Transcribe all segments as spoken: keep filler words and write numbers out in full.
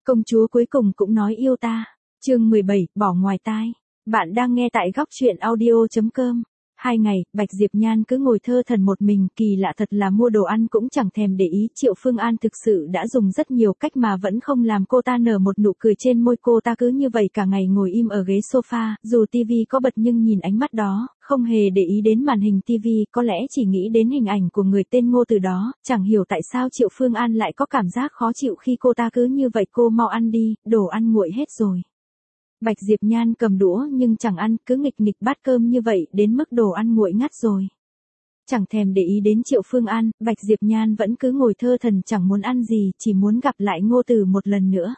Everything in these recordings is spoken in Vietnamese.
Công chúa cuối cùng cũng nói yêu ta. Chương mười bảy, bỏ ngoài tai. Bạn đang nghe tại góc truyện audio chấm com. Hai ngày, Bạch Diệp Nhan cứ ngồi thơ thẩn một mình, kỳ lạ thật là mua đồ ăn cũng chẳng thèm để ý. Triệu Phương An thực sự đã dùng rất nhiều cách mà vẫn không làm cô ta nở một nụ cười trên môi. Cô ta cứ như vậy cả ngày ngồi im ở ghế sofa, dù tivi có bật nhưng nhìn ánh mắt đó, không hề để ý đến màn hình tivi, có lẽ chỉ nghĩ đến hình ảnh của người tên Ngô Từ đó. Chẳng hiểu tại sao Triệu Phương An lại có cảm giác khó chịu khi cô ta cứ như vậy. Cô mau ăn đi, đồ ăn nguội hết rồi. Bạch Diệp Nhan cầm đũa nhưng chẳng ăn, cứ nghịch nghịch bát cơm như vậy đến mức đồ ăn nguội ngắt rồi. Chẳng thèm để ý đến Triệu Phương An, Bạch Diệp Nhan vẫn cứ ngồi thơ thẩn chẳng muốn ăn gì, chỉ muốn gặp lại Ngô Từ một lần nữa.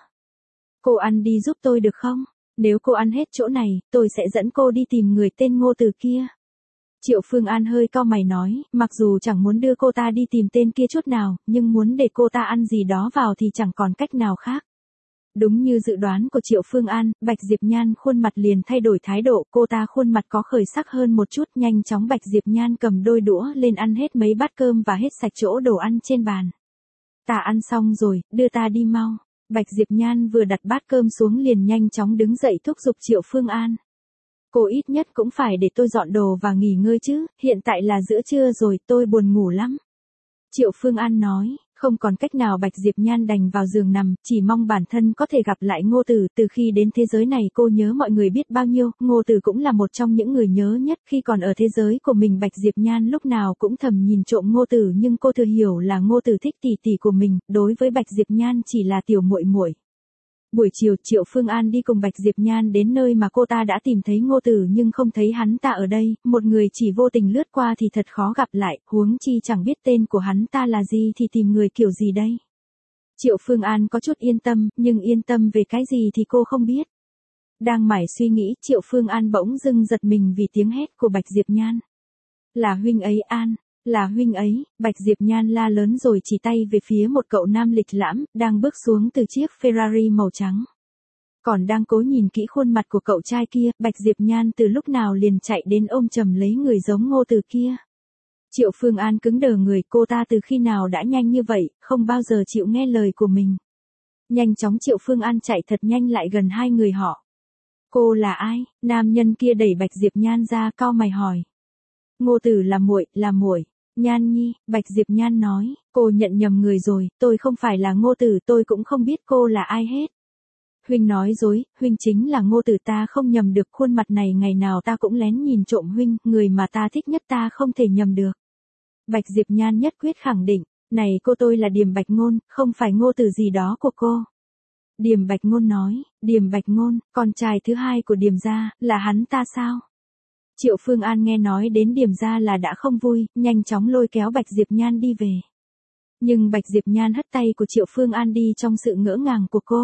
Cô ăn đi giúp tôi được không? Nếu cô ăn hết chỗ này, tôi sẽ dẫn cô đi tìm người tên Ngô Từ kia. Triệu Phương An hơi cau mày nói, mặc dù chẳng muốn đưa cô ta đi tìm tên kia chút nào, nhưng muốn để cô ta ăn gì đó vào thì chẳng còn cách nào khác. Đúng như dự đoán của Triệu Phương An, Bạch Diệp Nhan khuôn mặt liền thay đổi thái độ, cô ta khuôn mặt có khởi sắc hơn một chút. Nhanh chóng Bạch Diệp Nhan cầm đôi đũa lên ăn hết mấy bát cơm và hết sạch chỗ đồ ăn trên bàn. Ta ăn xong rồi, đưa ta đi mau. Bạch Diệp Nhan vừa đặt bát cơm xuống liền nhanh chóng đứng dậy thúc giục Triệu Phương An. Cô ít nhất cũng phải để tôi dọn đồ và nghỉ ngơi chứ, hiện tại là giữa trưa rồi, tôi buồn ngủ lắm. Triệu Phương An nói. Không còn cách nào Bạch Diệp Nhan đành vào giường nằm, chỉ mong bản thân có thể gặp lại Ngô Từ. Từ khi đến thế giới này cô nhớ mọi người biết bao nhiêu, Ngô Từ cũng là một trong những người nhớ nhất. Khi còn ở thế giới của mình Bạch Diệp Nhan lúc nào cũng thầm nhìn trộm Ngô Từ, nhưng cô thừa hiểu là Ngô Từ thích tỷ tỷ của mình, đối với Bạch Diệp Nhan chỉ là tiểu muội muội. Buổi chiều Triệu Phương An đi cùng Bạch Diệp Nhan đến nơi mà cô ta đã tìm thấy Ngô Từ nhưng không thấy hắn ta ở đây, một người chỉ vô tình lướt qua thì thật khó gặp lại, huống chi chẳng biết tên của hắn ta là gì thì tìm người kiểu gì đây. Triệu Phương An có chút yên tâm, nhưng yên tâm về cái gì thì cô không biết. Đang mải suy nghĩ, Triệu Phương An bỗng dưng giật mình vì tiếng hét của Bạch Diệp Nhan. Là huynh ấy An. Là huynh ấy. Bạch Diệp Nhan la lớn rồi chỉ tay về phía một cậu nam lịch lãm, đang bước xuống từ chiếc Ferrari màu trắng. Còn đang cố nhìn kỹ khuôn mặt của cậu trai kia, Bạch Diệp Nhan từ lúc nào liền chạy đến ôm chầm lấy người giống Ngô Từ kia. Triệu Phương An cứng đờ người, cô ta từ khi nào đã nhanh như vậy, không bao giờ chịu nghe lời của mình. Nhanh chóng Triệu Phương An chạy thật nhanh lại gần hai người họ. Cô là ai? Nam nhân kia đẩy Bạch Diệp Nhan ra, cau mày hỏi. Ngô Từ là muội, là muội. Nhan nhi, Bạch Diệp Nhan nói, cô nhận nhầm người rồi, tôi không phải là Ngô Từ, tôi cũng không biết cô là ai hết. Huynh nói dối, huynh chính là Ngô Từ, ta không nhầm được, khuôn mặt này ngày nào ta cũng lén nhìn trộm huynh, người mà ta thích nhất ta không thể nhầm được. Bạch Diệp Nhan nhất quyết khẳng định, này cô, tôi là Điềm Bạch Ngôn, không phải Ngô Từ gì đó của cô. Điềm Bạch Ngôn nói, Điềm Bạch Ngôn, con trai thứ hai của Điềm gia, là hắn ta sao? Triệu Phương An nghe nói đến Điềm gia là đã không vui, nhanh chóng lôi kéo Bạch Diệp Nhan đi về. Nhưng Bạch Diệp Nhan hất tay của Triệu Phương An đi trong sự ngỡ ngàng của cô.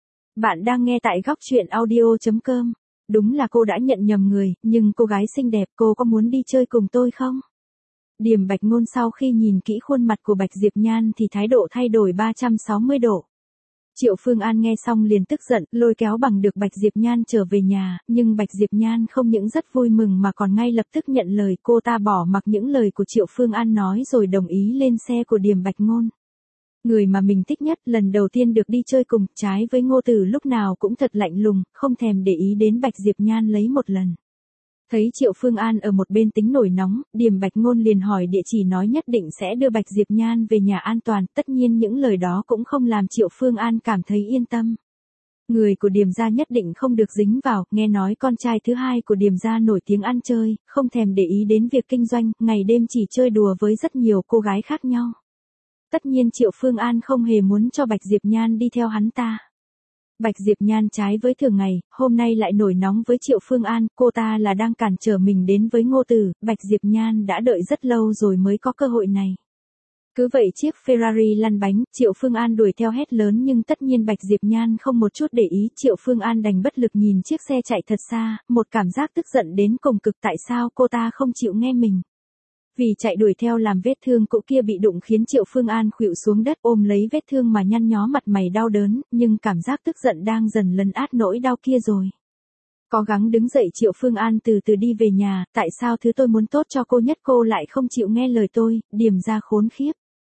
Bạn đang nghe tại góc truyện audio chấm com. Đúng là cô đã nhận nhầm người, nhưng cô gái xinh đẹp, cô có muốn đi chơi cùng tôi không? Điềm Bạch Ngôn sau khi nhìn kỹ khuôn mặt của Bạch Diệp Nhan thì thái độ thay đổi ba trăm sáu mươi độ. Triệu Phương An nghe xong liền tức giận, lôi kéo bằng được Bạch Diệp Nhan trở về nhà, nhưng Bạch Diệp Nhan không những rất vui mừng mà còn ngay lập tức nhận lời, cô ta bỏ mặc những lời của Triệu Phương An nói rồi đồng ý lên xe của Điềm Bạch Ngôn. Người mà mình thích nhất lần đầu tiên được đi chơi cùng, trái với Ngô Từ lúc nào cũng thật lạnh lùng, không thèm để ý đến Bạch Diệp Nhan lấy một lần. Thấy Triệu Phương An ở một bên tính nổi nóng, Điềm Bạch Ngôn liền hỏi địa chỉ, nói nhất định sẽ đưa Bạch Diệp Nhan về nhà an toàn, tất nhiên những lời đó cũng không làm Triệu Phương An cảm thấy yên tâm. Người của Điềm gia nhất định không được dính vào, nghe nói con trai thứ hai của Điềm gia nổi tiếng ăn chơi, không thèm để ý đến việc kinh doanh, ngày đêm chỉ chơi đùa với rất nhiều cô gái khác nhau. Tất nhiên Triệu Phương An không hề muốn cho Bạch Diệp Nhan đi theo hắn ta. Bạch Diệp Nhan trái với thường ngày, hôm nay lại nổi nóng với Triệu Phương An, cô ta là đang cản trở mình đến với Ngô Từ, Bạch Diệp Nhan đã đợi rất lâu rồi mới có cơ hội này. Cứ vậy chiếc Ferrari lăn bánh, Triệu Phương An đuổi theo hét lớn nhưng tất nhiên Bạch Diệp Nhan không một chút để ý, Triệu Phương An đành bất lực nhìn chiếc xe chạy thật xa, một cảm giác tức giận đến cùng cực, tại sao cô ta không chịu nghe mình. Vì chạy đuổi theo làm vết thương cũ kia bị đụng khiến Triệu Phương An khuỵu xuống đất ôm lấy vết thương mà nhăn nhó mặt mày đau đớn, nhưng cảm giác tức giận đang dần lấn át nỗi đau kia rồi. Cố gắng đứng dậy Triệu Phương An từ từ đi về nhà, tại sao thứ tôi muốn tốt cho cô nhất cô lại không chịu nghe lời tôi, Điềm gia khốn khiếp.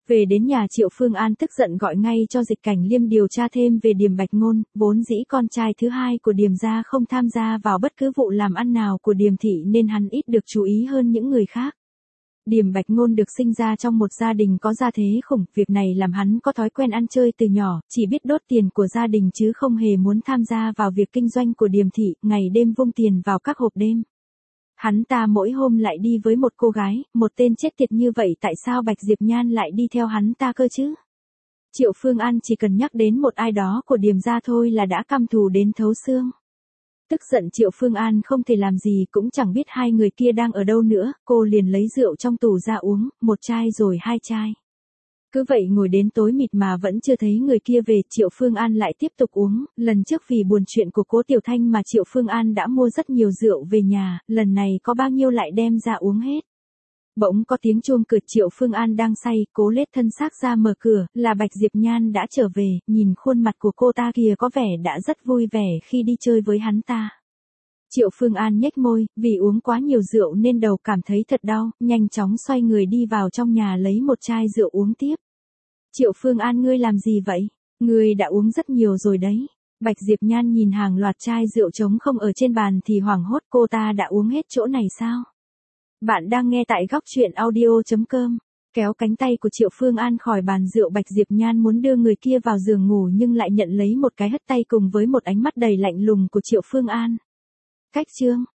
Về đến nhà Triệu Phương An tức giận gọi ngay cho Dịch Cảnh Liêm điều tra thêm về Điềm Bạch Ngôn, vốn dĩ con trai thứ hai của Điềm gia không tham gia vào bất cứ vụ làm ăn nào của Điềm thị nên hắn ít được chú ý hơn những người khác. Điềm Bạch Ngôn được sinh ra trong một gia đình có gia thế khủng, việc này làm hắn có thói quen ăn chơi từ nhỏ, chỉ biết đốt tiền của gia đình chứ không hề muốn tham gia vào việc kinh doanh của Điềm thị, ngày đêm vung tiền vào các hộp đêm. Hắn ta mỗi hôm lại đi với một cô gái, một tên chết tiệt như vậy tại sao Bạch Diệp Nhan lại đi theo hắn ta cơ chứ? Triệu Phương An chỉ cần nhắc đến một ai đó của Điềm gia thôi là đã căm thù đến thấu xương. Tức giận Triệu Phương An không thể làm gì cũng chẳng biết hai người kia đang ở đâu nữa, cô liền lấy rượu trong tủ ra uống, một chai rồi hai chai. Cứ vậy ngồi đến tối mịt mà vẫn chưa thấy người kia về, Triệu Phương An lại tiếp tục uống, lần trước vì buồn chuyện của Cố Tiểu Thanh mà Triệu Phương An đã mua rất nhiều rượu về nhà, lần này có bao nhiêu lại đem ra uống hết. Bỗng có tiếng chuông cửa, Triệu Phương An đang say, cố lết thân xác ra mở cửa, là Bạch Diệp Nhan đã trở về, nhìn khuôn mặt của cô ta kìa có vẻ đã rất vui vẻ khi đi chơi với hắn ta. Triệu Phương An nhếch môi, vì uống quá nhiều rượu nên đầu cảm thấy thật đau, nhanh chóng xoay người đi vào trong nhà lấy một chai rượu uống tiếp. Triệu Phương An, ngươi làm gì vậy? Ngươi đã uống rất nhiều rồi đấy. Bạch Diệp Nhan nhìn hàng loạt chai rượu trống không ở trên bàn thì hoảng hốt, cô ta đã uống hết chỗ này sao? Bạn đang nghe tại góc truyện audio chấm com. Kéo cánh tay của Triệu Phương An khỏi bàn rượu, Bạch Diệp Nhan muốn đưa người kia vào giường ngủ nhưng lại nhận lấy một cái hất tay cùng với một ánh mắt đầy lạnh lùng của Triệu Phương An. Cách chương